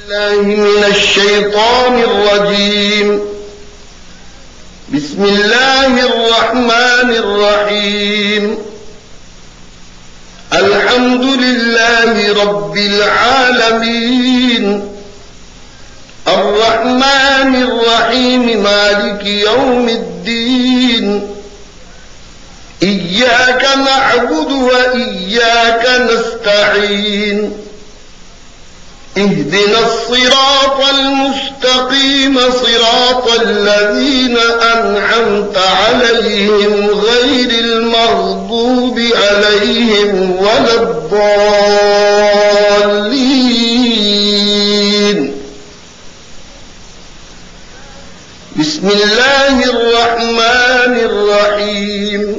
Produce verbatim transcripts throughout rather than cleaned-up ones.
الله من الشيطان الرجيم. بسم الله الرحمن الرحيم. الحمد لله رب العالمين، الرحمن الرحيم، مالك يوم الدين. إياك نعبد وإياك نستعين. اهدنا الصراط المستقيم، صراط الذين أنعمت عليهم غير المغضوب عليهم ولا الضالين. بسم الله الرحمن الرحيم.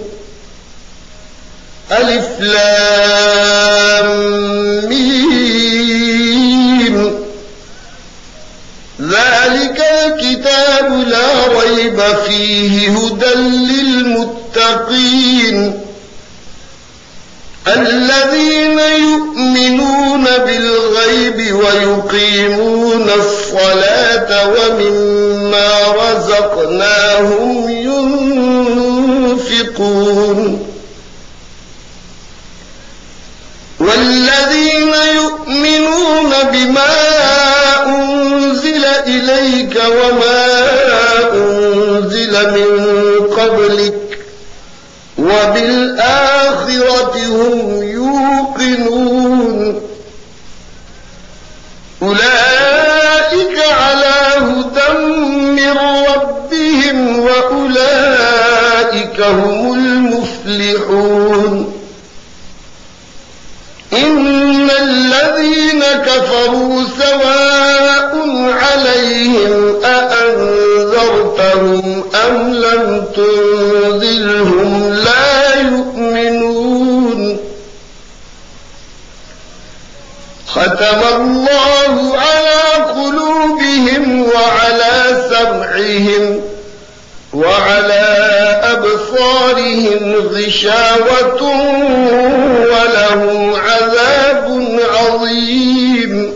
ألف لام ميم. ذلك الكتاب لا ريب فيه هدى للمتقين الذين يؤمنون بالغيب ويقيمون الصلاة ومما رزقناهم ينفقون. والذين يؤمنون بما أنزل إليك وما أنزل من قبلك وبالآخرة هم يوقنون. أولئك على هدى من ربهم وأولئك هم المفلحون. إن الذين كفروا سواء عليهم أأنذرتهم أم لم تنذرهم لا يؤمنون. ختم الله على قلوبهم وعلى سمعهم وعلى أبصارهم غشاوة ولهم عذاب عظيم.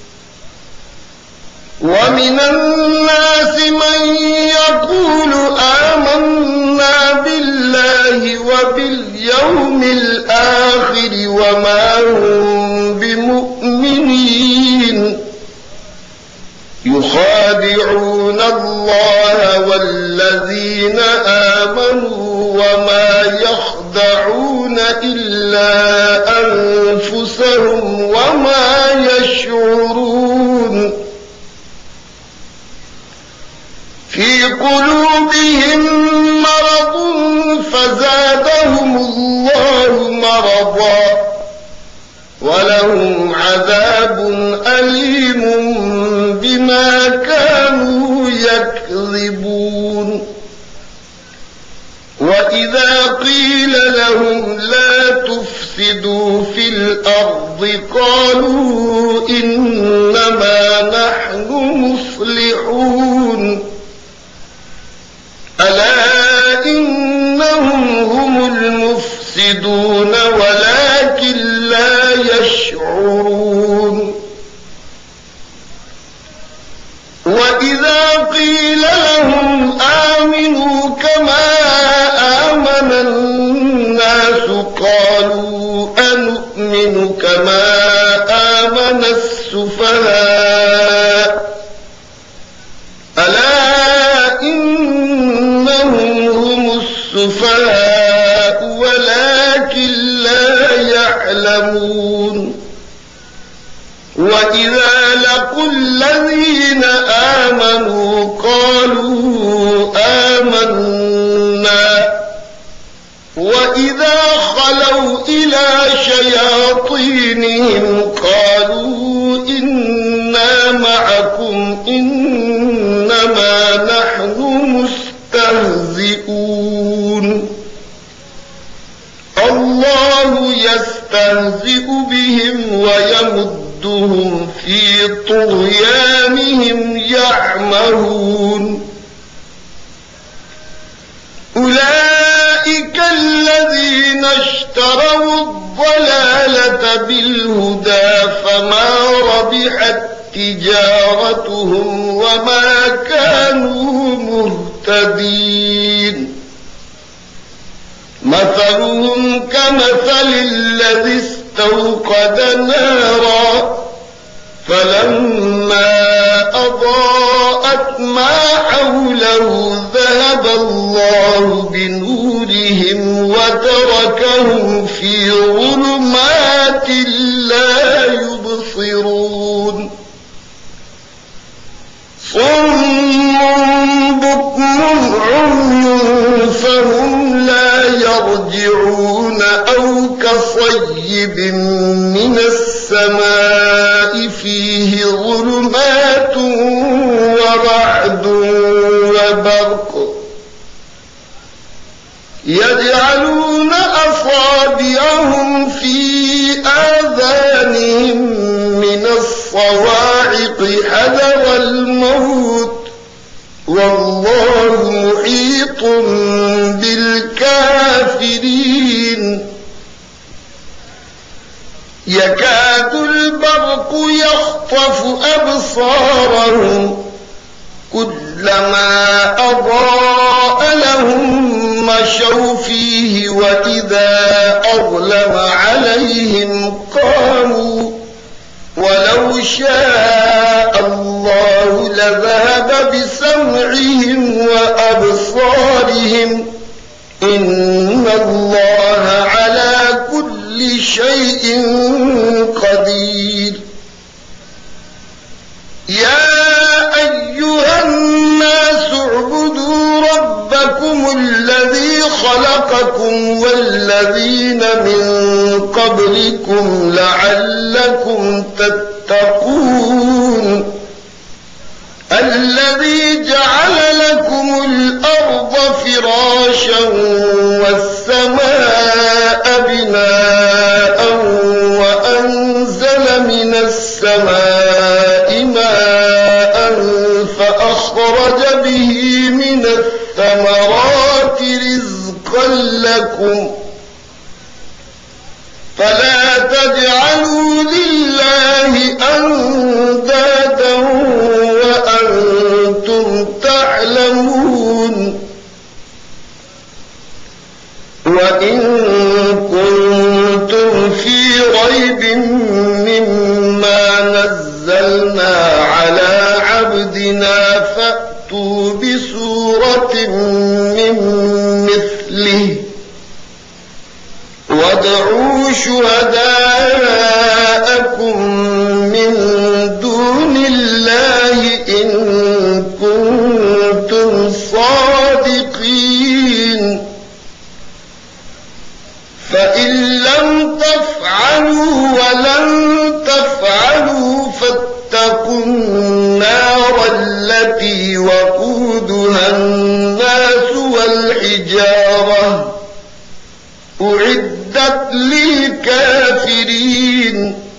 ومن الناس من يقول آمنا بالله وباليوم الآخر وما هم بمؤمنين. يخادعون الله والذين آمنوا وما يخدعون إلا أنفسهم وما يشعرون. في قلوبهم مرض فزادهم الله مرضا ولهم عذاب أليم بما كانوا يكذبون. وإذا قيل لهم لا تفسدوا في الأرض قالوا إنما نحن مصلحون. ألا إنهم هم المفسدون ولكن لا يشعرون. وإذا قيل لهم آمنوا كما آمن الناس قالوا أنؤمن كما آمن السفهاء. ألا إنهم هم السفهاء ولكن لا يعلمون. وإذا لقوا الذين آمنوا قالوا آمنا وإذا خلوا إلى شياطينهم قالوا إنا معكم إنما نحن مستهزئون. الله يستهزئ بهم ويمدهم في طغيانهم يعمهون. أولئك الذين اشتروا الضلالة بالهدى فما ربحت تجارتهم وما كانوا مهتدين مثلهم كمثل الذي استوقد نارا فلما أضاءت ما حوله ذهب الله بنورهم وتركهم في ظلمات لا يبصرون صم بكم عمي فهم لا يرجعون أو كصيب من السماء فيه ظلمات ورعد وبرق يجعلون أصابعهم في آذانهم من الصواعق حذر الموت والله محيط بالكافرين يكاد البرق يخطف أبصارهم كلما أضاء لهم مشوا فيه وإذا أظلم عليهم قاموا ولو شاء الله لذهب بسمعهم وأبصارهم إن الله على كل شيء قدير يا أيها الناس اعبدوا ربكم الذي خلقكم والذين من قبلكم لعلكم تتقون الذي جعل لكم الأرض فراشا والسماء بناء وأنزل من السماء ماء فأخرج به من الثمرات رزقا لكم فلا تجعلوا لله أندادا وأنتم تعلمون وإن كنتم في ريب مما نزلنا على عبدنا فأتوا بسورة من مثله وادعوا شهداءكم من دون الله إن كنتم صادقين فإن لم تفعلوا ولن تفعلوا فاتقوا النار التي وقودها الناس والحجارة أعدت للكافرين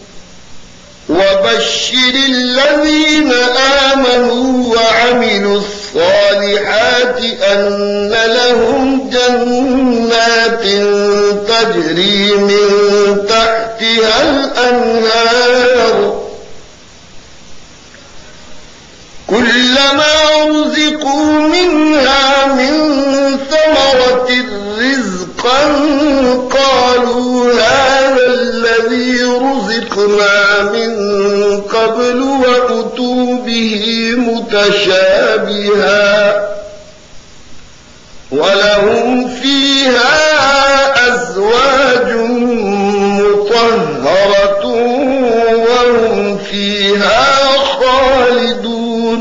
وبشر الذين آمنوا وعملوا الصالحات أن لهم جنات تجري من تحتها الأنهار كلما رزقوا منها من ثمرة رزقا قالوا هذا الذي رزقنا من قبل وأتوا به متشابها ولهم فيها أزواج مطهرة وهم فيها خالدون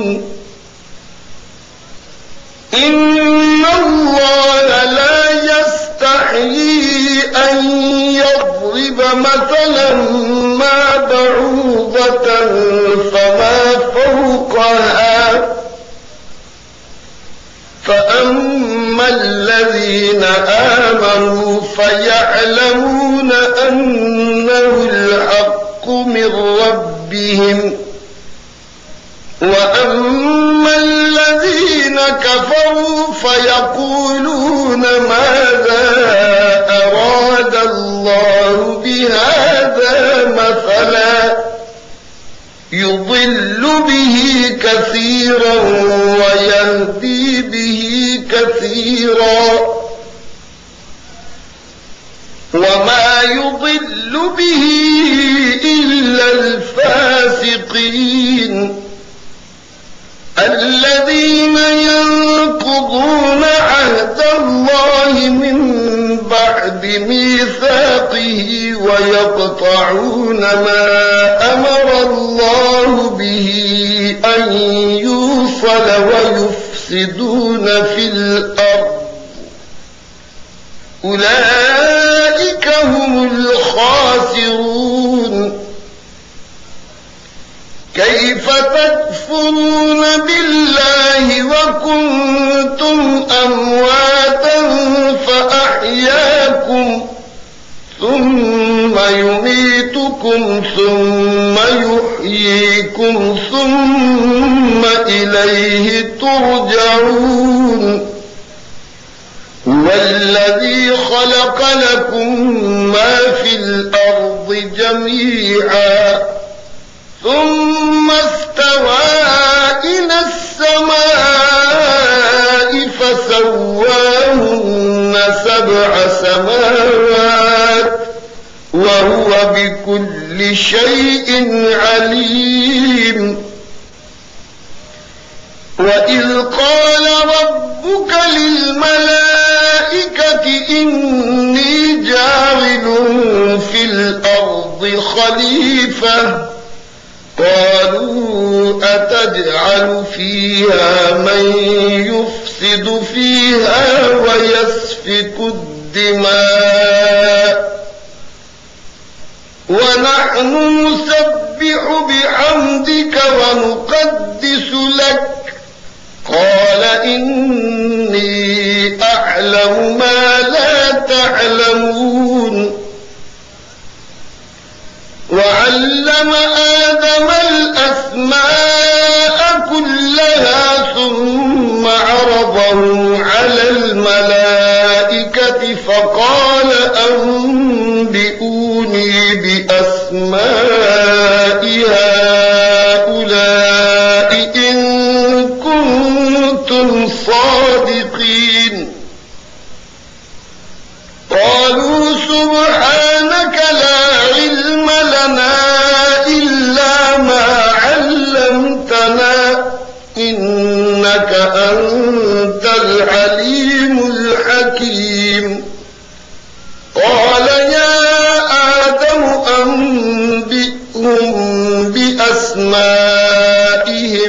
إن الله لا يستحيي أن يضرب مثلا ما بعوضة فما فوقها فأما الذين آمنوا فيعلمون أنه الحق من ربهم وأما الذين كفروا فيقولون ماذا أراد الله بهذا مثلا يضل كثيرا ويهدي به كثيرا وما يضل به إلا الفاسقين الذين ينقضون عهد الله من بعد ميثاقه ويقطعون ما أمر الله به أن يوصل ويفسدون في الأرض أولئك هم الخاسرون كيف تكفرون بالله وكنتم أمواتا فأحياكم ثم يميتكم ثم يحييكم ثم إليه ترجعون هو الذي خلق لكم ما في الأرض جميعا ثم استوى إلى السماء فسواهن سبع سماوات وهو بكل شيء عليم وإذ قال ربك للملائكة إني جاعل في الأرض خليفة قالوا أتجعل فيها من يفسد فيها ويسفك الدماء ونحن نسبح بحمدك ونقدس لك قال إني أعلم ما لا تعلمون وعلم آدم الأسماء كلها ثم عرضهم على الملائكة فقال أنبئوني بأسماء هؤلاء إن كنتم صادقين قالوا سبحانك لا علم لنا إلا ما علمتنا إنك أنت العليم الحكيم قال يا آدم أنبئهم بأسمائهم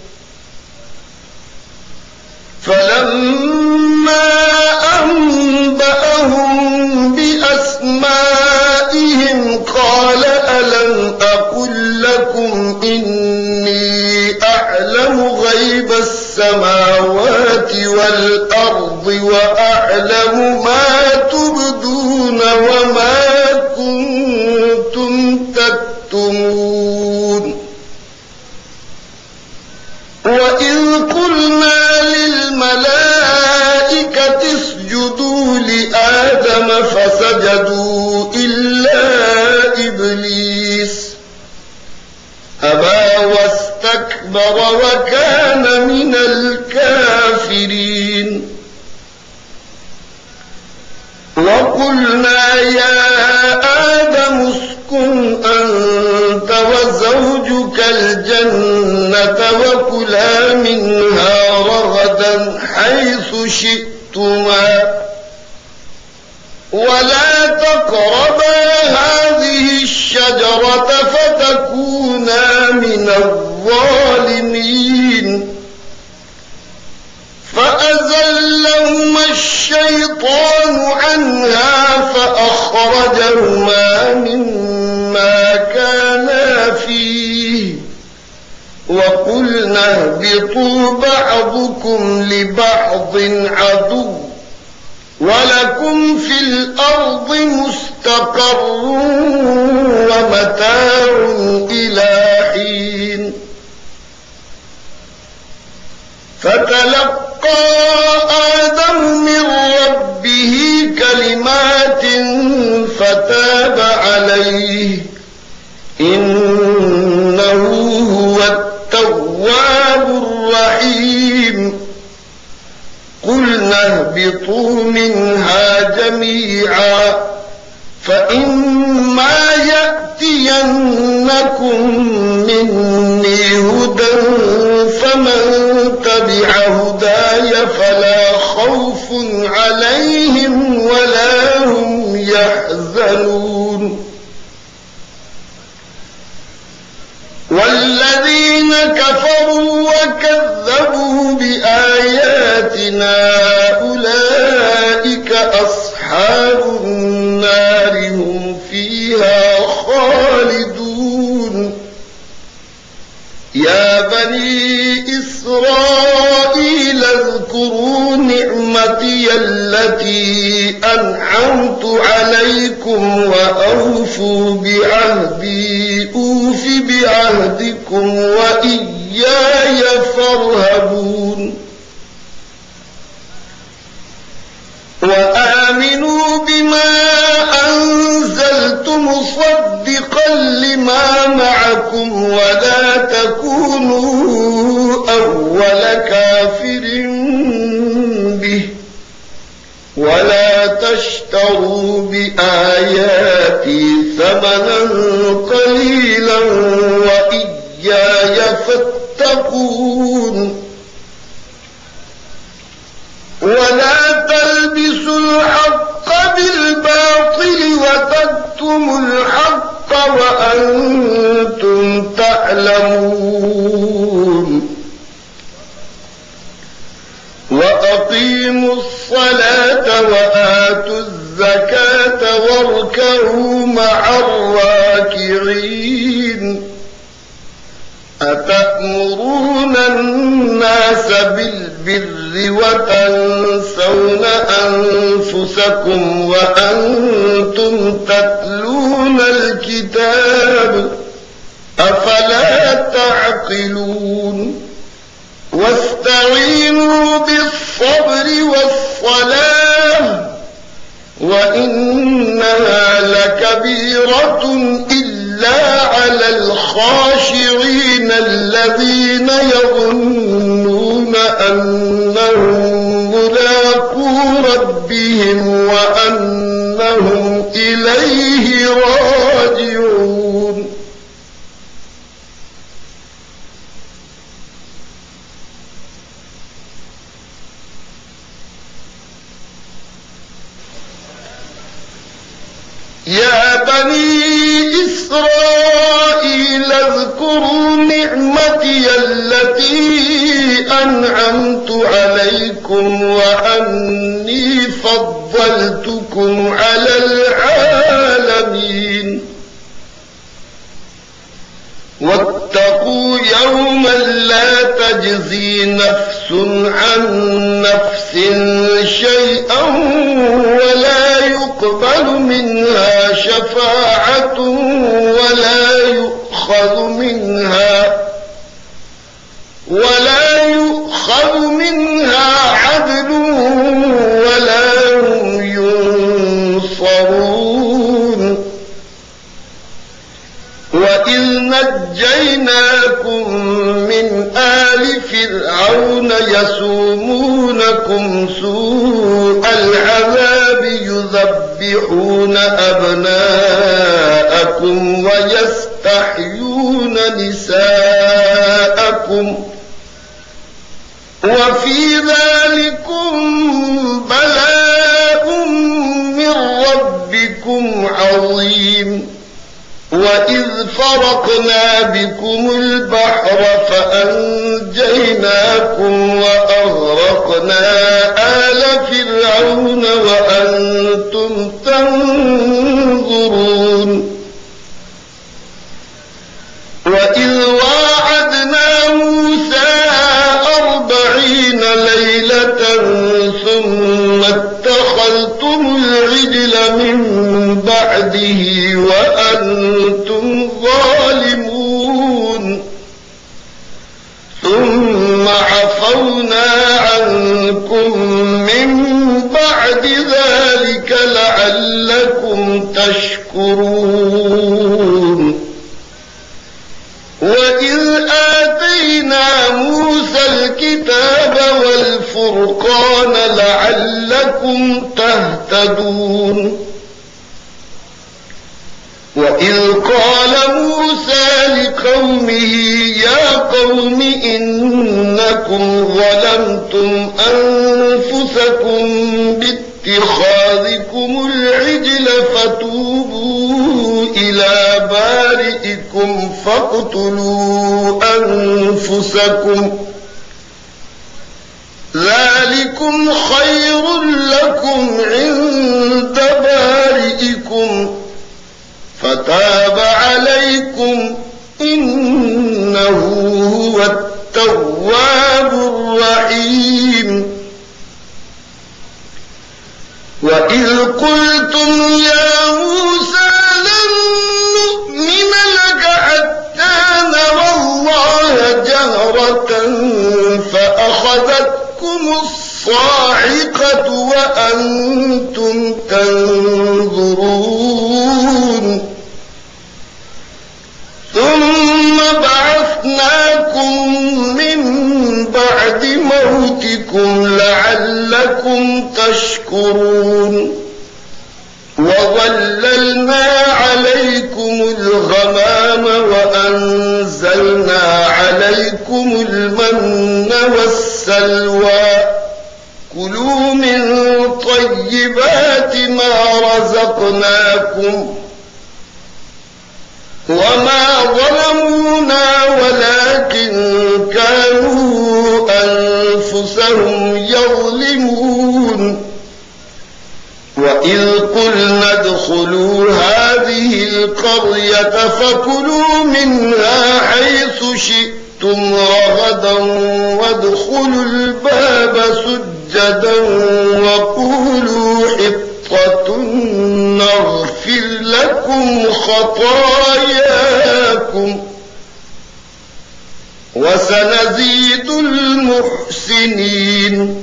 فلما أنبأهم بأسمائهم قال ألم أقل لكم إني أعلم غيب السماوات والأرض وأعلم ما تبدون وما كنتم تكتمون وإذ قلنا للملائكة اسجدوا لآدم فسجدوا إلا إبليس أبى واستكبر وكان من الكافرين وقلنا يا آدم اسكن أنت وزوجك الجنة وكلا منها رغدا حيث شئتما ولا تقربا هذه الشجرة فتكونا من الظالمين فأزلهما الشيطان عنها فأخرجهما مما كانا فيه وقلنا اهبطوا بعضكم لبعض عدو ولكم في الأرض مستقر ومتاع إلى حين فتلقى آدم من ربه كلمات فتاب عليه إنه هو التواب فاهبطوا منها جميعا فإما يأتينكم مني هدى فمن تبع هداي فلا خوف عليهم ولا هم يحزنون والذين كفروا وكذبوا بآياتنا أولئك أصحاب النار هم فيها خالدون يا بني إسرائيل اذكروا نعمتي التي أنعمت عليكم وأوفوا بعهدي أوف بعهدكم وإياي فارهبون وآمنوا بما أنزلت مصدقا لما معكم ولا تكونوا أول كافر به ولا تشتروا بآياتي ثمنا قليلا وإياي فاتقون ولا تلبسوا الحق بالباطل وتكتموا الحق وأنتم تعلمون وأقيموا الصلاة وآتوا الزكاة واركعوا مع الراكعين أتأمرون الناس بالبر وتنسون أنفسكم وأنتم تتلون الكتاب أفلا تعقلون واستعينوا بالصبر والصلاة وإنها لكبيرة إلا على الخاشعين الذين يظنون أنهم ملاقو ربهم وأنهم إليه راجعون يا بني إسرائيل اذكروا نعمتي التي أنعمت عليكم وأني فضلتكم على العالمين واتقوا يوما لا تجزي نفس عن نفس شيئا ولا يقبل منها شفاعة ولا يؤخذ منها ولا يؤخذ منها عدل ولا هم ينصرون وإذ نجيناكم من آل فرعون يسومونكم سوء العذاب يذبحون أبناءكم ويستحيون نساءكم وفي ذلكم بلاء من ربكم عظيم وإذ فرقنا بكم البحر فأنجيناكم وأغرقنا آل فرعون وأنتم تنظرون وإذ واعدنا موسى أربعين ليلة ثم اتخذتم العجل من بعده وأنتم ظالمون ثم عفونا عنكم من بعد ذلك لعلكم الكتاب والفرقان لعلكم تهتدون. وإذ قال موسى لقومه يا قوم إنكم ظلمتم أنفسكم باتخاذكم العجل فتوبوا إلى بارئكم فاقتلوا أنفسكم ذلكم خير لكم عند بارئكم فتاب عليكم إنه هو التواب الرحيم. وإذ قلتم يا موسى لن نؤمن لك حتى نرى الله جهرة فأخذتكم الصاعقة وأنتم تنظرون ثم بعثناكم من بعد موتكم لعلكم تشكرون. وظللنا عليكم الغمام وأنزلنا عليكم المن والسلوى كلوا من طيبات ما رزقناكم وما ظلمونا ولكن كانوا أنفسهم يظلمون. وإذ قلنا ادخلوا هذه القرية فكلوا منها حيث شئتم رغدا وادخلوا الباب سجدا وقولوا حطة نغفر لكم خطاياكم وسنزيد المحسنين.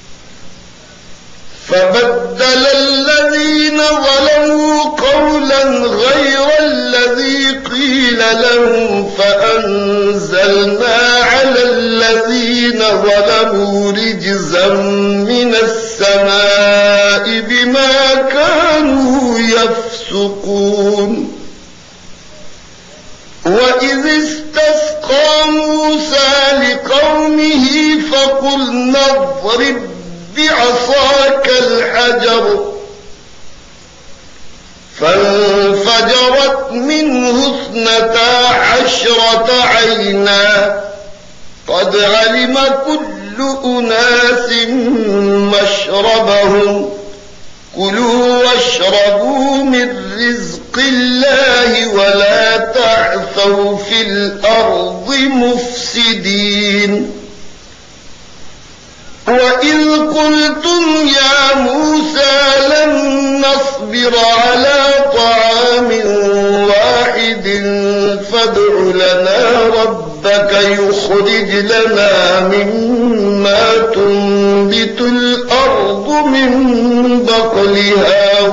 فبدل الذين ظلموا قولا غير الذي قيل لهم فأنزلنا على الذين ظلموا رجزا من السماء بما كانوا يفسقون. وإذ استسقى موسى لقومه فقلنا اضرب بعصاك الحجر فانفجرت منه اثنتا عشرة عينا قد علم كل أناس مشربهم كلوا واشربوا من رزق الله ولا تعثوا في الأرض مفسدين. وإذ قلتم يا موسى لن نصبر على طعام واحد فادع لنا ربك يخرج لنا مما تنبت الأرض من بقلها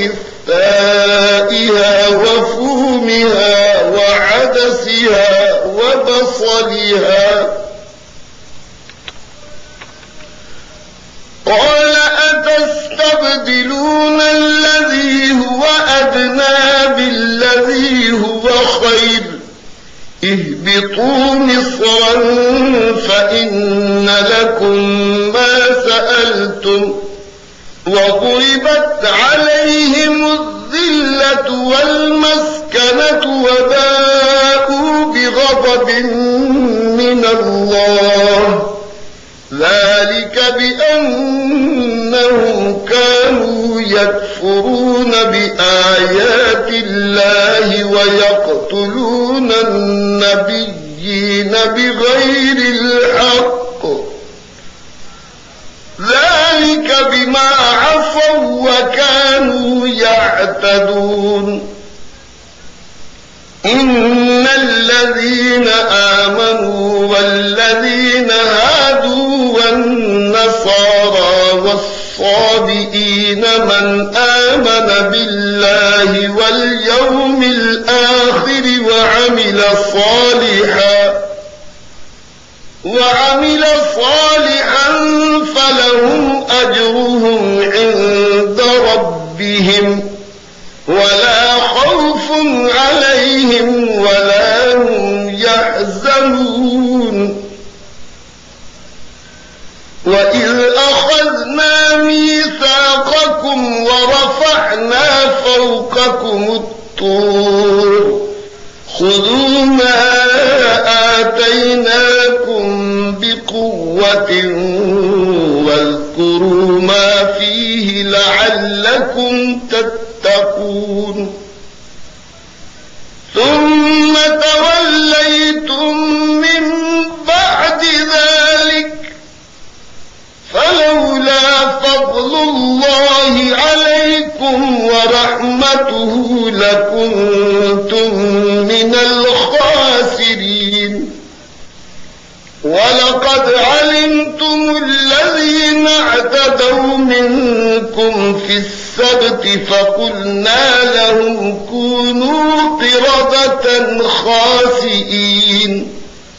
وقثائها وفومها وعدسها وبصلها قال أتستبدلون الذي هو أدنى بالذي هو خير اهبطوا مصرا فإن لكم ما سألتم وضربت عليهم الذلة والمسكنة وباءوا بغضب من الله ذلك بأنهم كانوا يكفرون بآيات الله ويقتلون النبيين بغير الحق ذلك بما عصوا وكانوا يعتدون. إن الذين آمنوا والذين هادوا والنصارى والصابئين من آمن بالله واليوم الآخر وعمل صالحا وعمل صالحا فلهم أجرهم عند ربهم ولا خوف عليهم ولا هم يحزنون وإذ أخذنا ميثاقكم ورفعنا فوقكم الطور خذوا ما آتيناكم بقوة واذكروا ما فيه لعلكم تتقون ثم توليتم من بعد ذلك فلولا فضل الله عليكم ورحمته لكنتم من الخاسرين ولقد علمتم الذين اعتدوا منكم في السبت فقلنا لهم كونوا قردة خاسئين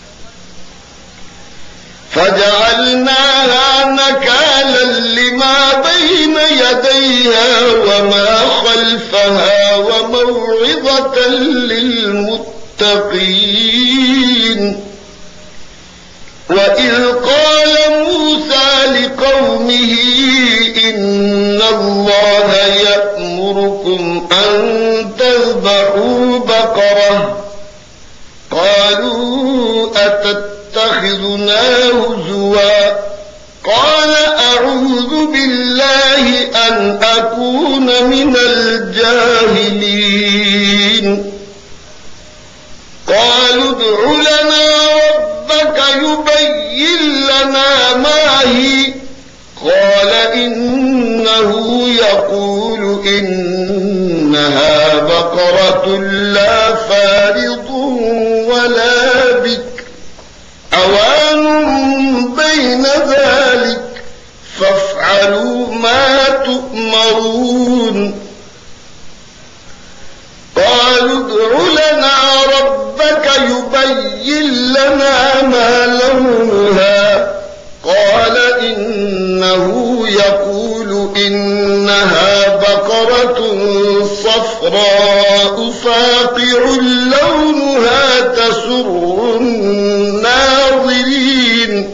فجعلناها نكالا لما بين يديها وما خلفها وموعظة للمتقين وإذ قال موسى لقومه إن الله يأمركم أن تذبحوا بقرة قالوا أتتخذنا هزوا قال أعوذ بالله أن أكون من الجاهلين قالوا ادع لنا ربك يبين لنا ما هي قال إنه يقول إنها بقرة لا فارض ولا بكر عوان بين ذلك فافعلوا ما تؤمرون قالوا ادع لنا ربك يبين لنا ما لونها قال إنه يقول إنها بقرة صفراء فاقع لونها تسر الناظرين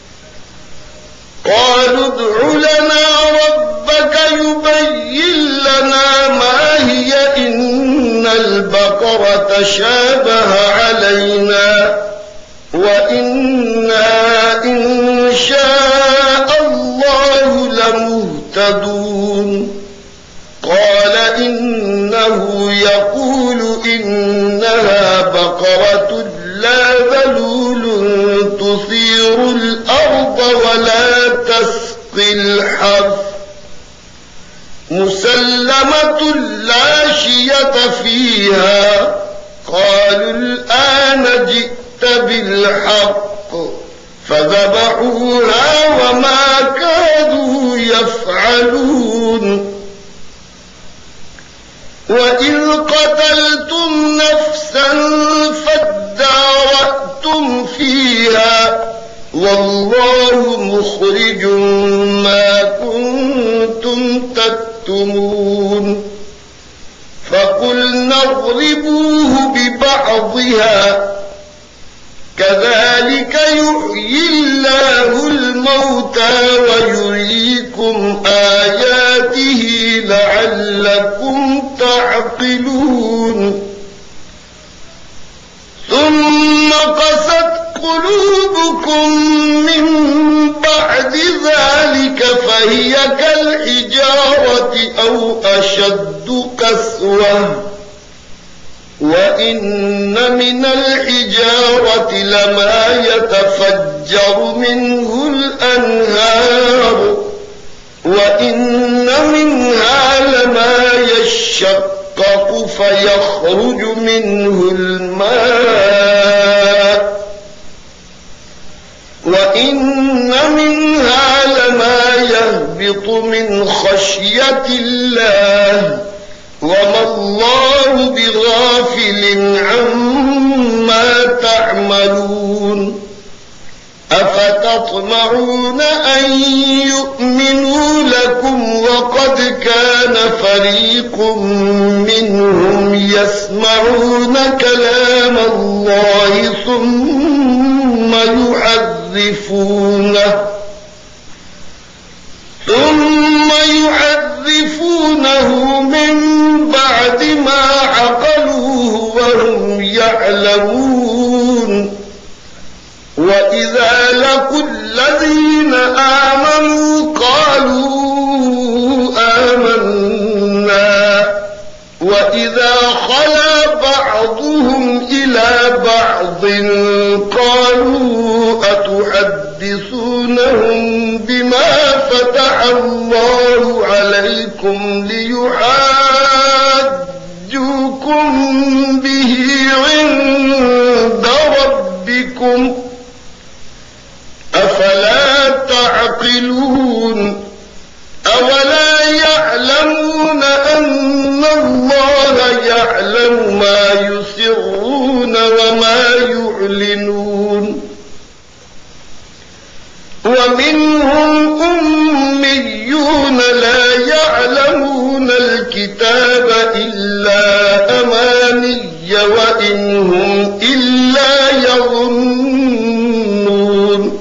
قالوا ادع لنا ربك يبين لنا ما هي إن البقرة شابه علينا وإنا إن شاء الله لمهتدون قال إنه يقول إنها بقرة لا ذلول تثير الأرض ولا تسقي الحرث مسلمة لا شية فيها قالوا الآن جئت بالحق فذبحوها وما كادوا يفعلون وإذ قتلتم نفسا فادارأتم فيها والله مخرج ما كنتم تكتمون فقلنا اضربوه ببعضها كذلك يحيي الله الموتى ويريكم آياته لعلكم تعقلون ثم قست قلوبكم من بعد ذلك فهي كالحجارة أو أشد قسوة وإن من الحجارة لما يتفجر منه الأنهار وإن منها لما يشقق فيخرج منه الماء وإن منها لما يهبط من خشية الله وما الله بغافل عما تعملون أفترى تطمعون أن يؤمنوا لكم وقد كان فريق منهم يسمعون كلام الله ثم يحرفونه ثم يحرفونه من بعد ما عقلوه وهم يعلمون وإذا لقوا الذين آمنوا قالوا آمنا وإذا خلا بعضهم إلى بعض قالوا أتحدثونهم بما فتح الله عليكم ليحاجوكم به عند ربكم أفلا تعقلون أولا يعلمون أن الله يعلم ما يسرون وما يعلنون ومنهم أميون لا يعلمون الكتاب إلا أماني وإن هم إلا يظنون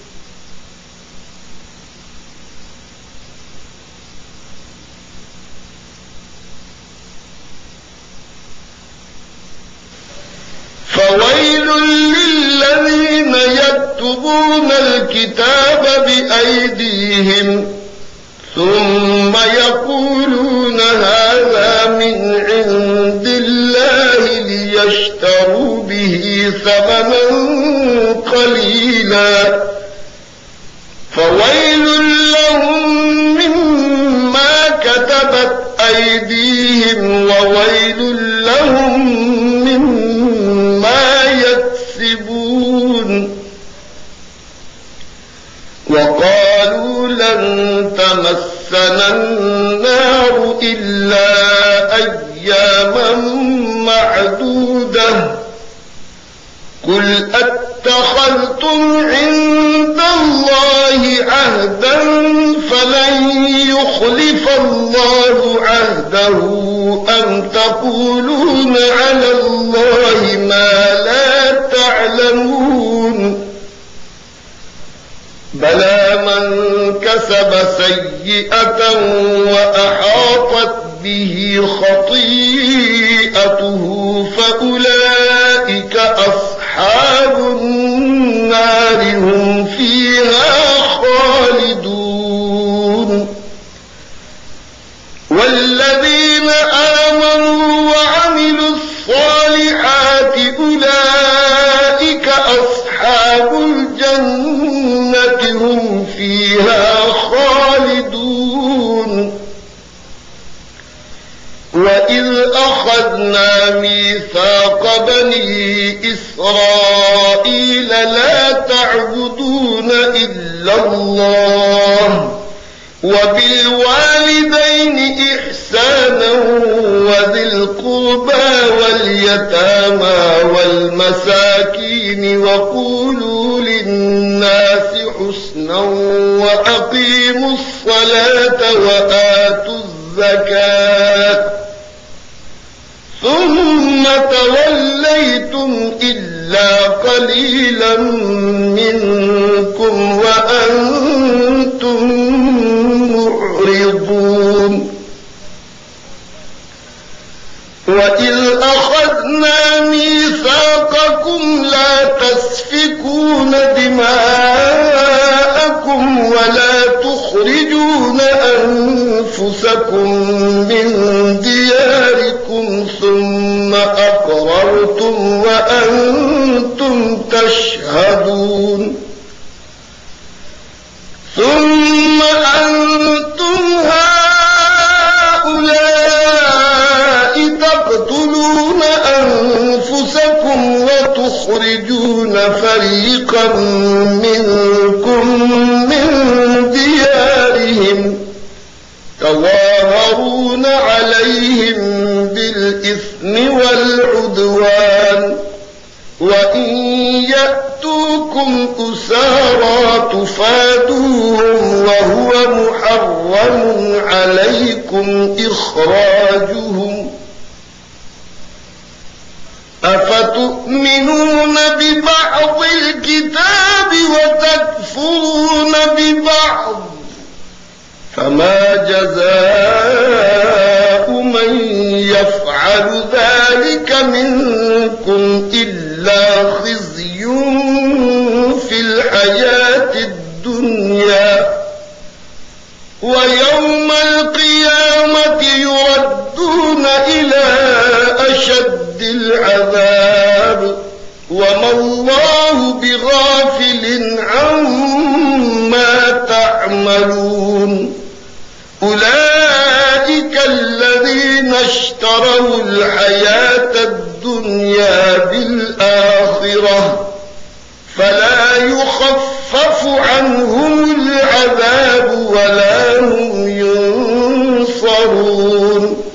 فويل للذين يكتبون الكتاب بأيديهم ثم يقولون هذا من عند الله ليشتروا به ثمنا قليلا فويل لهم مما كتبت أيديهم وويل لهم مما يكسبون وقالوا لن تمسنا النار إلا أياما معدودة قل أتخذتم عند الله عهدا فلن يخلف الله عهده أم تقولون على الله ما لا تعلمون بلى من كسب سيئة وأحاطت به خطيئته فأولئك أصحاب النار هم فيها خالدون والذين آمنوا وعملوا الصالحات أولئك أصحاب الجنة هم فيها خالدون وإذ أخذنا ميثاق بني إسرائيل لا تعبدون إلا الله وبالوالدين إحسانا وذي القربى واليتامى والمساكين وقولوا للناس حسنا وأقيموا الصلاة وآتوا الزكاة ثم توليتم إلا قليلا منكم وأنتم معرضون وإذ أخذنا ميثاقكم لا تسفكون دماءكم ولا تخرجون أنفسكم من دياركم ثم أقررتم وأنتم تشهدون ثم أنتم هؤلاء تقتلون أنفسكم وتخرجون فريقا منكم من ديارهم تظاهرون عليهم بالإثم والعدوان وإن يأتوكم أسارى تقتلوهم وهو محرم عليكم إخراجهم أفتؤمنون ببعض الكتاب وتكفرون ببعض فما جزاء من يفعل ذلك منكم إلا خزي في الحياة الدنيا ويوم القيامة يردون إلى أشد العذاب وما الله بغافل عما تعملون أولئك الذين اشتروا الحياة الدنيا بالآخرة فلا يخفف عنهم العذاب ولا هم ينصرون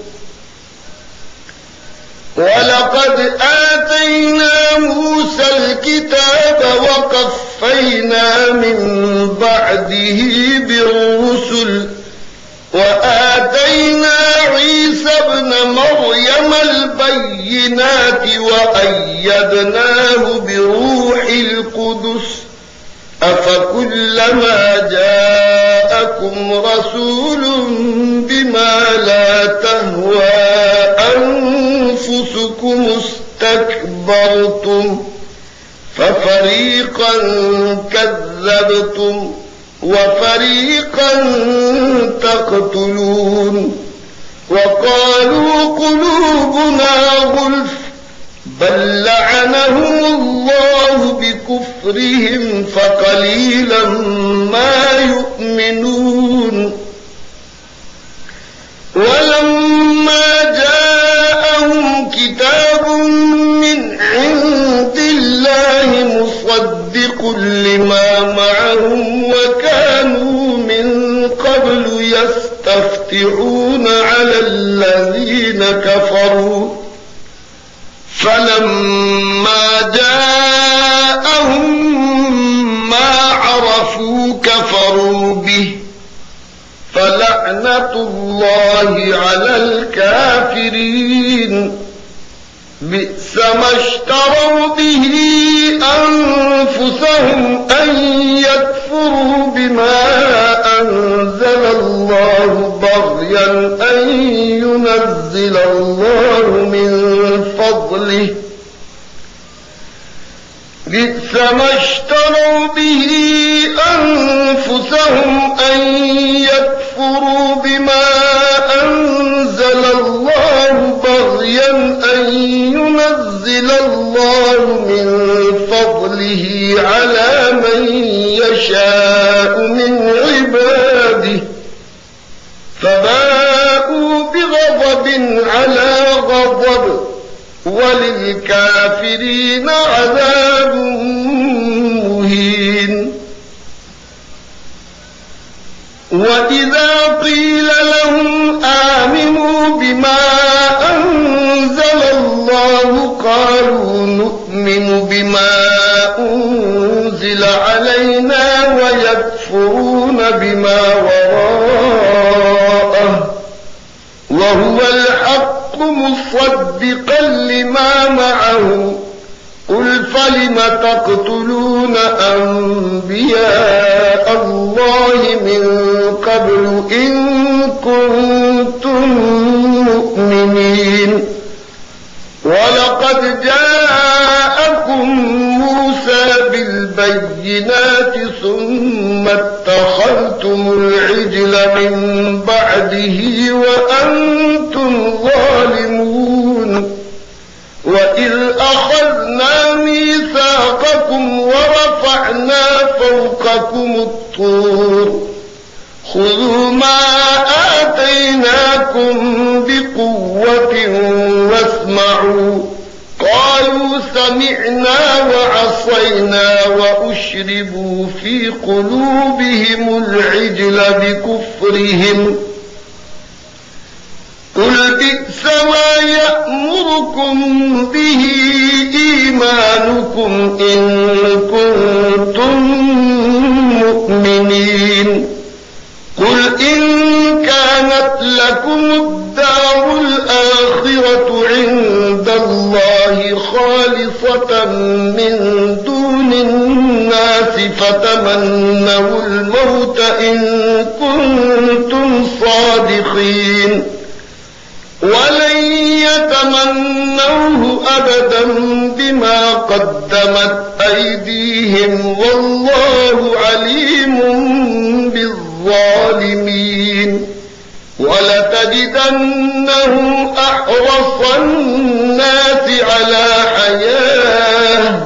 ولقد آتينا موسى الكتاب وقفينا من بعده بالرسل وآتينا عيسى ابن مريم البينات وأيدناه بروح القدس أفكلما جاءكم رسول بما لا تهوى أنفسكم استكبرتم ففريقا كذبتم وفريقا تقتلون وقالوا قلوبنا غلف بل لعنهم الله بكفرهم فقليلا ما يؤمنون ولما جاءهم كتاب من عند الله مصدق لما معهم وكانوا من قبل يستفتحون على الذين كفروا فلما جاءهم ما عرفوا كفروا به فلعنة الله على الكافرين بئس ما اشتروا به أنفسهم أن يكفروا بما أنزل الله بغيا أن ينزل الله من فضله بئس ما اشتروا به أنفسهم أن يكفروا بما أنزل الله بغيا أن ينزل الله من فضله على من يشاء من عباده فباءوا بغضب على غضب وللكافرين عذاب مهين وإذا قيل لهم آمنوا بما أنزل الله قالوا نؤمن بما أنزل علينا ويكفرون بما وراءه وهو الحق مصدقا لما معه قل فلم تقتلون أنبياء الله من قبل إن كنتم مؤمنين ولقد جاءكم موسى بالبينات ثم اتخذتم العجل من بعده وأنتم ظالمون وإذ أخذنا ميثاقكم ورفعنا فوقكم الطور خذوا ما آتيناكم بقوة واسمعوا قالوا سمعنا وعصينا وأشربوا في قلوبهم العجل بكفرهم قل بئس ما يأمركم به إيمانكم إن كنتم مؤمنين الصادقين قل إن كانت لكم الدار الآخرة عند الله خالصة من دون الناس فتمنوا الموت إن كنتم صادقين ولن يتمنوه أبدا بما قدمت أيديهم والله عليم بالظالمين ولتجدنهم أحرص الناس على حياة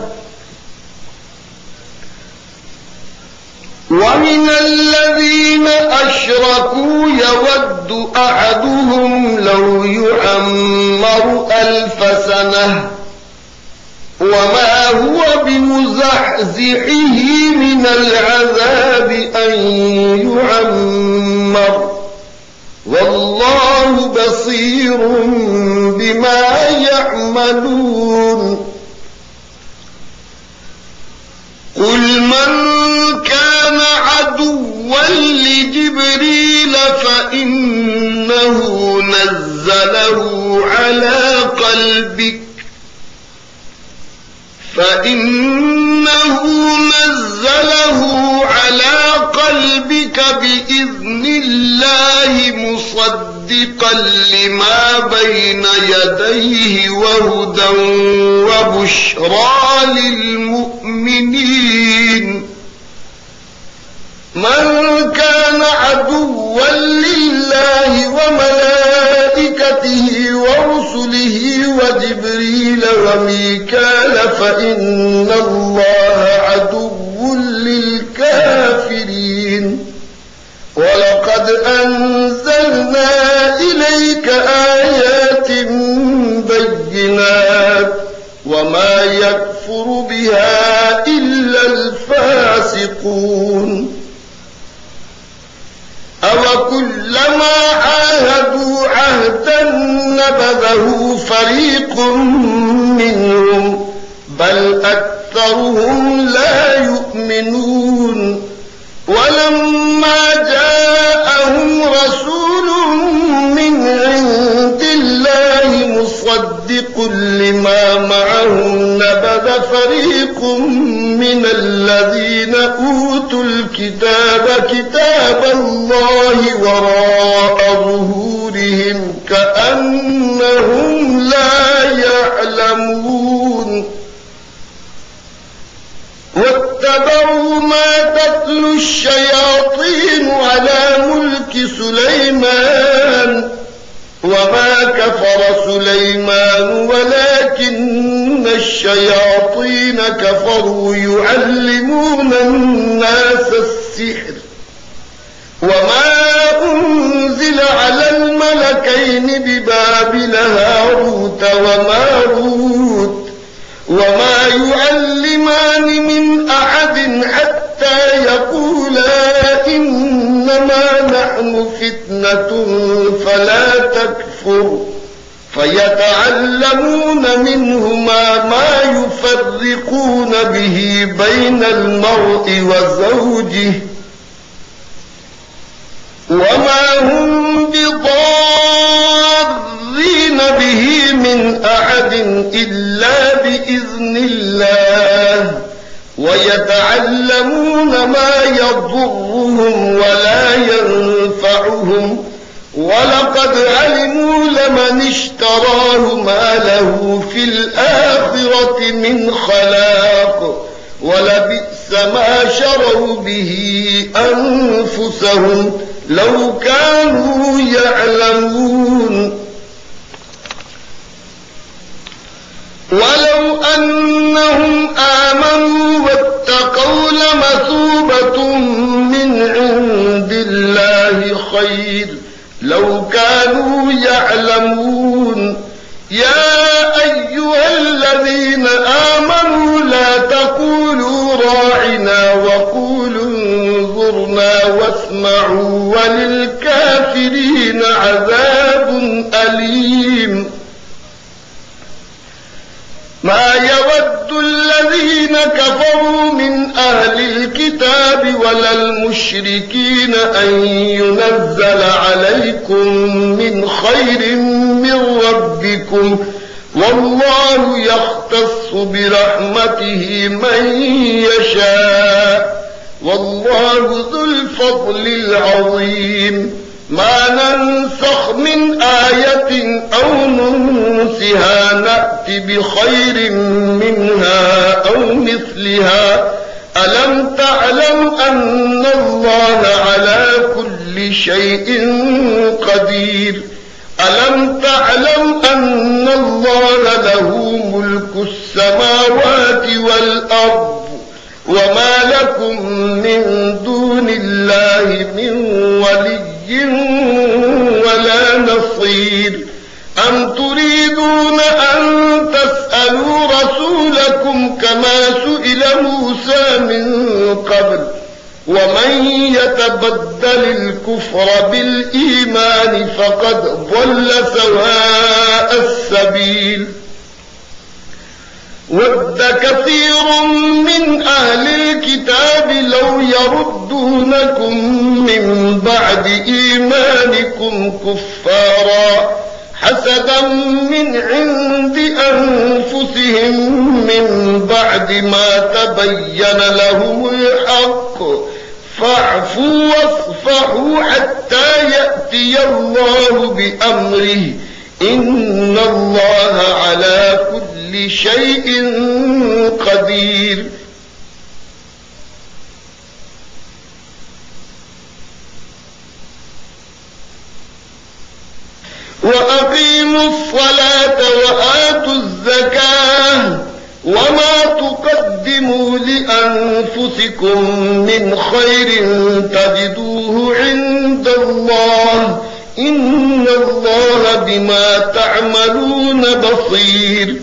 ومن الذين أشركوا يود أحدهم لو يعمر ألف سنة وما هو بمزحزحه من العذاب أن يعمر والله بصير بما يعملون قل من كان عدوا لجبريل فإنه نزله على قلبك فإنه نزله على قلبك بإذن الله مصدقا لما بين يديه وهدى وبشرى للمؤمنين من كان عدوا لله وملائكته ورسله وجبريل وميكال فإن الله عدو للكافرين ولقد أنزلنا إليك آيات بينات وما يكفر بها إلا الفاسقون أوكلما عاهدوا عهدا نبذه فريق منهم بل أكثرهم لا يؤمنون ولما جاءهم رسول من عند الله مصدق لما معهم نبذ فريق من الذين أوتوا الكتاب كتاب الله وراء ظهورهم كأنهم لا يعلمون واتبعوا ما تتلو الشياطين على ملك سليمان وما كفر سليمان ولكن الشياطين كفروا يعلمون الناس السحر وما أنزل على الملكين ببابل هاروت وماروت وما يعلمان من أحد حتى يقولا إنما نحن فتنة فلا تكفر فيتعلمون منهما ما يفرقون به بين المرء وزوجه وما هم بضارين به من أحد إلا بإذن الله ويتعلمون ما يضرهم ولا ينفعهم ولقد علموا لمن اشتراه ما له في الآخرة من خلاق ولبئس ما شروا به أنفسهم لو كانوا يعلمون ولو أنهم آمنوا واتقوا لمثوبة من عند الله خير لو كانوا يعلمون يا أيها الذين آمنوا لا تقولوا راعنا وقولوا انظرنا واسمعوا وللكافرين عذاب أليم ما يود الذين كفروا من أهل الكتاب ولا المشركين أن ينزل عليكم من خير من ربكم والله يختص برحمته من يشاء والله ذو الفضل العظيم ما ننسخ من آية أو ننسها نأت بخير منها أو مثلها ألم تعلم أن الله على كل شيء قدير ألم تعلم أن الله له ملك السماوات والأرض وما لكم من دون الله من ولي ولا نصير أم تريدون أن تسألوا رسولكم كما سئل موسى من قبل ومن يتبدل الكفر بالإيمان فقد ضل سواء السبيل ود كثير من أهل الكتاب لو يردونكم من بعد إيمانكم كفارا حسدا من عند أنفسهم من بعد ما تبين لهم الحق فاعفوا واصفحوا حتى يأتي الله بأمره إن الله على كل شيء قدير وأقيموا الصلاة وآتوا الزكاة وما تقدموا لأنفسكم من خير تجدوه عند الله إن الله بما تعملون بصير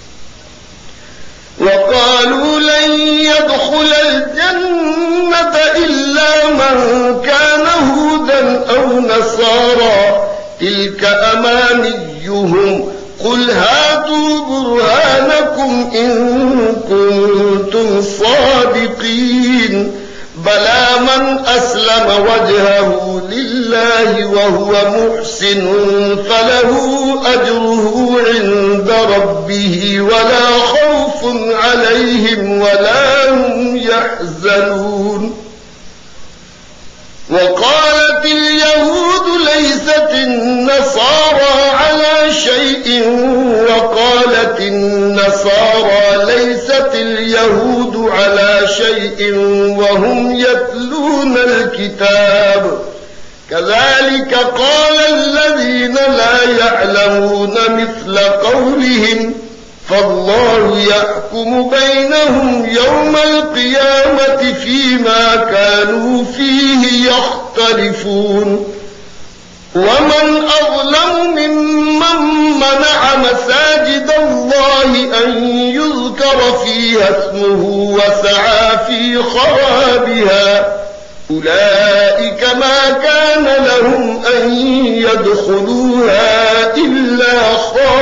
وقالوا لن يدخل الجنة إلا من كان هودا أو نصارى تلك أمانيهم قل هاتوا برهانكم إن كنتم صادقين بلى من أسلم وجهه لله وهو محسن فله أجره عند ربه ولا خوف عليهم ولا هم يحزنون وقالت اليهود ليست النصارى على شيء وقالت النصارى ليست اليهود على شيء وهم يتلون الكتاب كذلك قال الذين لا يعلمون مثل قولهم فالله يحكم بينهم يوم القيامة فيما كانوا فيه يختلفون ومن أظلم ممن منع مساجد الله أن يذكر فيها اسمه وسعى في خرابها أولئك ما كان لهم أن يدخلوها إلا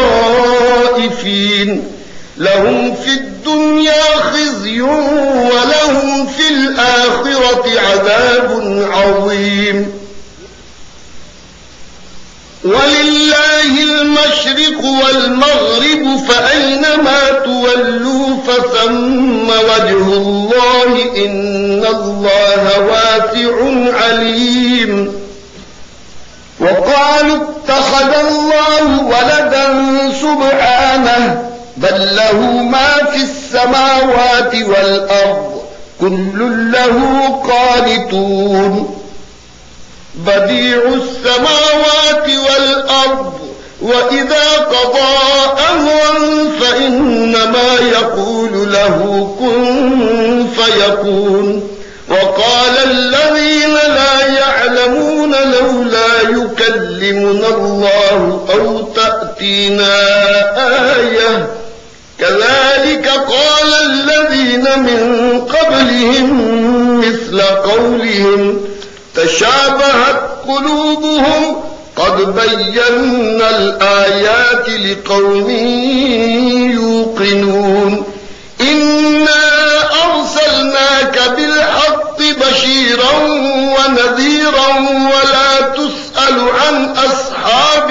خائفين لهم في الدنيا خزي ولهم في الآخرة عذاب عظيم ولله المشرق والمغرب فأينما تولوا فثم وجه الله إن الله واسع عليم وقالوا اتخذ الله ولدا سبحانه بل له ما في السماوات والأرض كل له قانتون بديع السماوات والأرض وإذا قضى أمرا فإنما يقول له كن فيكون وقال الذين لا يعلمون لولا يكلمنا الله أو تأتينا آية كذلك قال الذين من قبلهم مثل قولهم تشابهت قلوبهم قد بينا الآيات لقوم يوقنون إنا أرسلناك بالحق بشيرا ونذيرا ولا تسأل عن أصحاب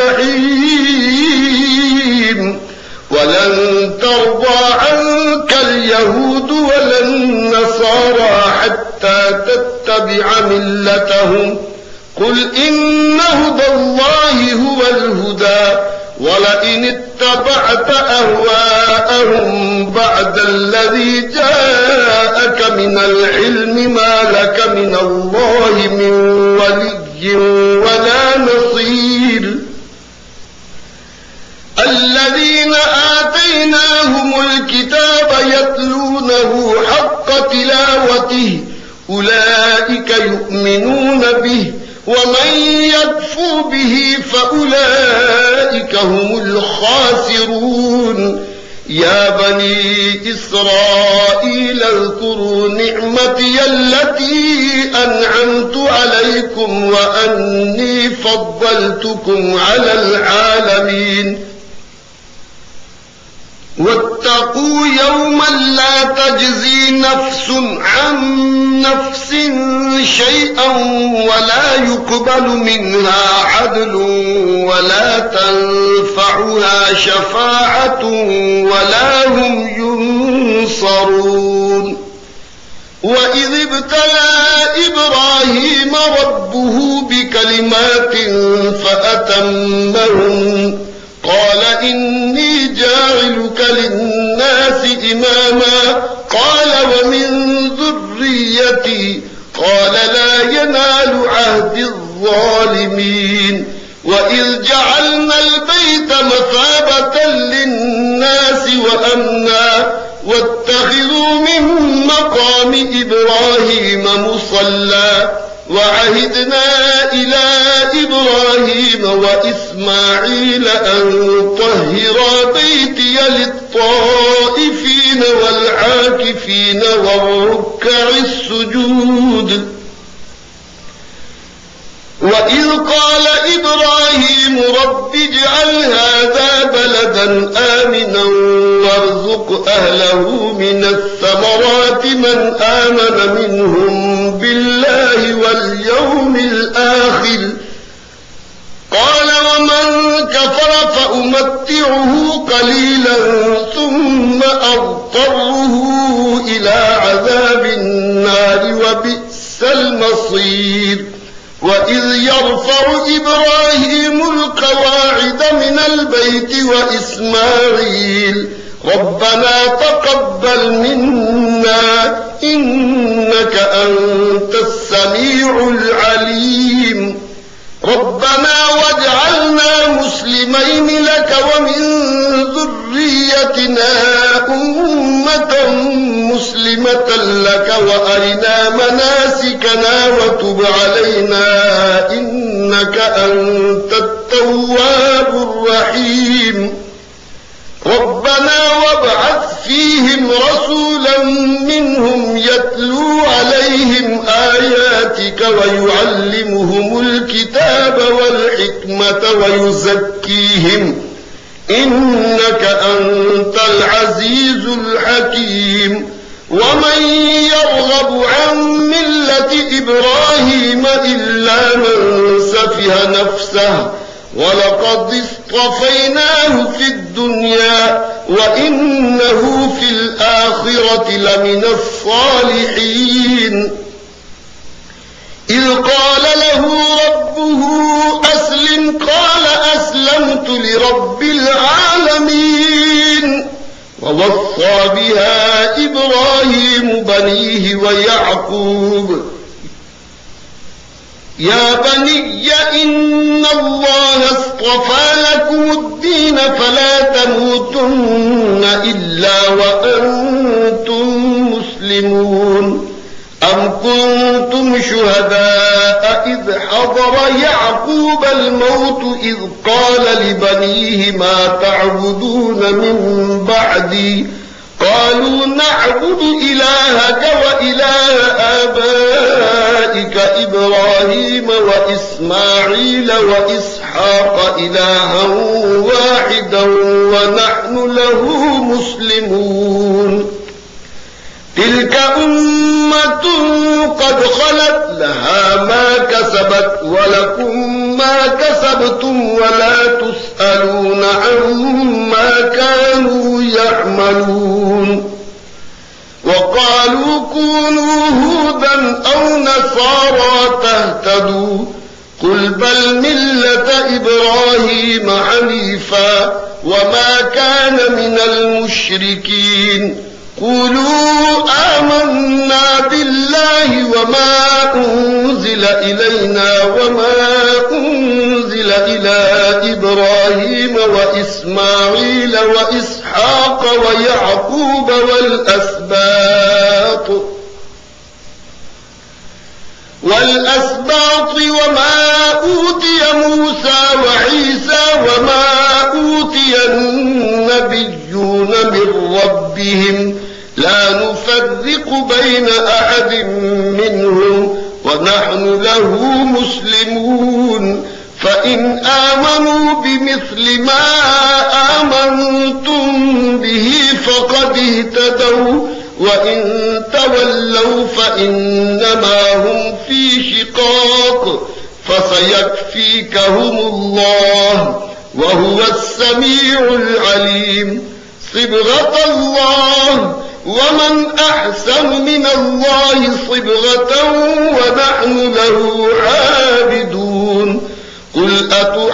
الجحيم ولن ترضى عنك اليهود ولا النصارى حتى تتبع ملتهم قل إن هدى الله هو الهدى ولئن اتبعت أهواءهم بعد الذي جاءك من العلم ما لك من الله من ولي ولا نصير الذين آتيناهم الكتاب يتلونه حق تلاوته أولئك يؤمنون به ومن يكفر به فأولئك هم الخاسرون يا بني إسرائيل اذكروا نعمتي التي أنعمت عليكم وأني فضلتكم على العالمين واتقوا يوما لا تجزي نفس عن نفس شيئا ولا يقبل منها عدل ولا تنفعها شفاعة ولا هم ينصرون وإذ ابتلى إبراهيم ربه بكلمات فأتمهن قال إني جاعلك للناس إماما قال ومن ذريتي قال لا ينال عهد الظالمين وإذ جعلنا البيت مثابة للناس وأمنا واتخذوا من مقام إبراهيم مصلى وعهدنا إلى إبراهيم وإسماعيل أن طهرا بيتي للطائفين والعاكفين والركع السجود وإذ قال إبراهيم رب اجعل هذا بلدا آمنا وارزق أهله من الثمرات من آمن منهم بالله واليوم الآخر قال ومن كفر فأمتعه قليلا ثم أضطره إلى عذاب النار وبئس المصير وإذ يرفع إبراهيم القواعد من البيت وإسماعيل ربنا تقبل منا إنك أنت السميع العليم ربنا واجعلنا مسلمين لك ومن ذريتنا أمة مسلمة لك وأرنا مناسكنا وتب علينا إنك أنت التواب الرحيم ربنا وابعث فيهم رسولا منهم يتلو عليهم آياتك ويعلمهم الكتاب والحكمة ويزكيهم إنك أنت العزيز الحكيم ومن يرغب عن ملة إبراهيم إلا من سفه نفسه ولقد اصطفيناه في الدنيا وإنه في الآخرة لمن الصالحين إذ قال له ربه أسلم قال أسلمت لرب العالمين ووصى بها إبراهيم بنيه ويعقوب يا بني إن الله اصطفى لكم الدين فلا تموتن إلا وأنتم مسلمون أم كنتم شهداء إذ حضر يعقوب الموت إذ قال لبنيه ما تعبدون من بعدي قالوا نعبد إلهك وإله آبائك إبراهيم وإسماعيل وإسحاق إلها واحدا ونحن له مسلمون تلك أمة قد خلت لها ما كسبت ولكم ما كسبتم ولا تسألون عما كانوا يعملون وقالوا كونوا هودا أو نصارى تهتدوا قل بل ملة إبراهيم حنيفا وما كان من المشركين قولوا آمنا بالله وما أنزل إلينا وما أنزل إلى إبراهيم وإسماعيل وإسحاق ويعقوب والأسباط والأسباط وما أوتي موسى وعيسى وما أوتي النبيون من ربهم لا نفرق بين أحد منهم ونحن له مسلمون فإن آمنوا بمثل ما آمنتم به فقد اهتدوا وإن تولوا فإنما هم في شقاق فسيكفيكهم الله وهو السميع العليم صبغة الله ومن أحسن من الله صبغة ونحن له عابدون قل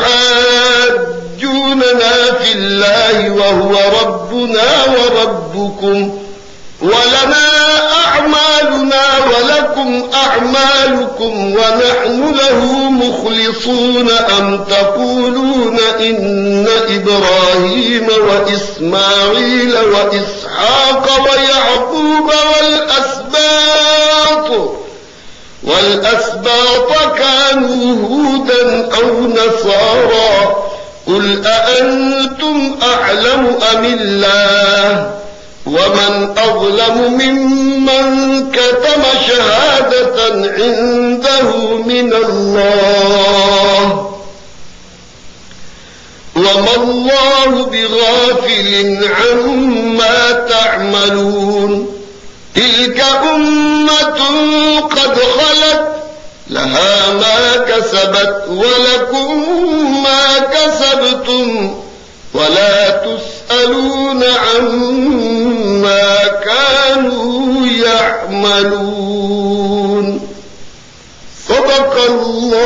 أتحاجوننا في الله وهو ربنا وربكم ولنا أعمالنا ولكم أعمالكم ونحن له مخلصون أم تقولون إن إبراهيم وإسماعيل وإسحاق ويعقوب والأسباط والأسباط كانوا هودا أو نصارى قل أأنتم أعلم أم الله ومن أظلم ممن كتم شهادة عنده من الله وما الله بغافل عما تعملون تلك أمة قد خلت لها ما كسبت ولكم ما كسبتم ولا تسألون عما كانوا يعملون صدق الله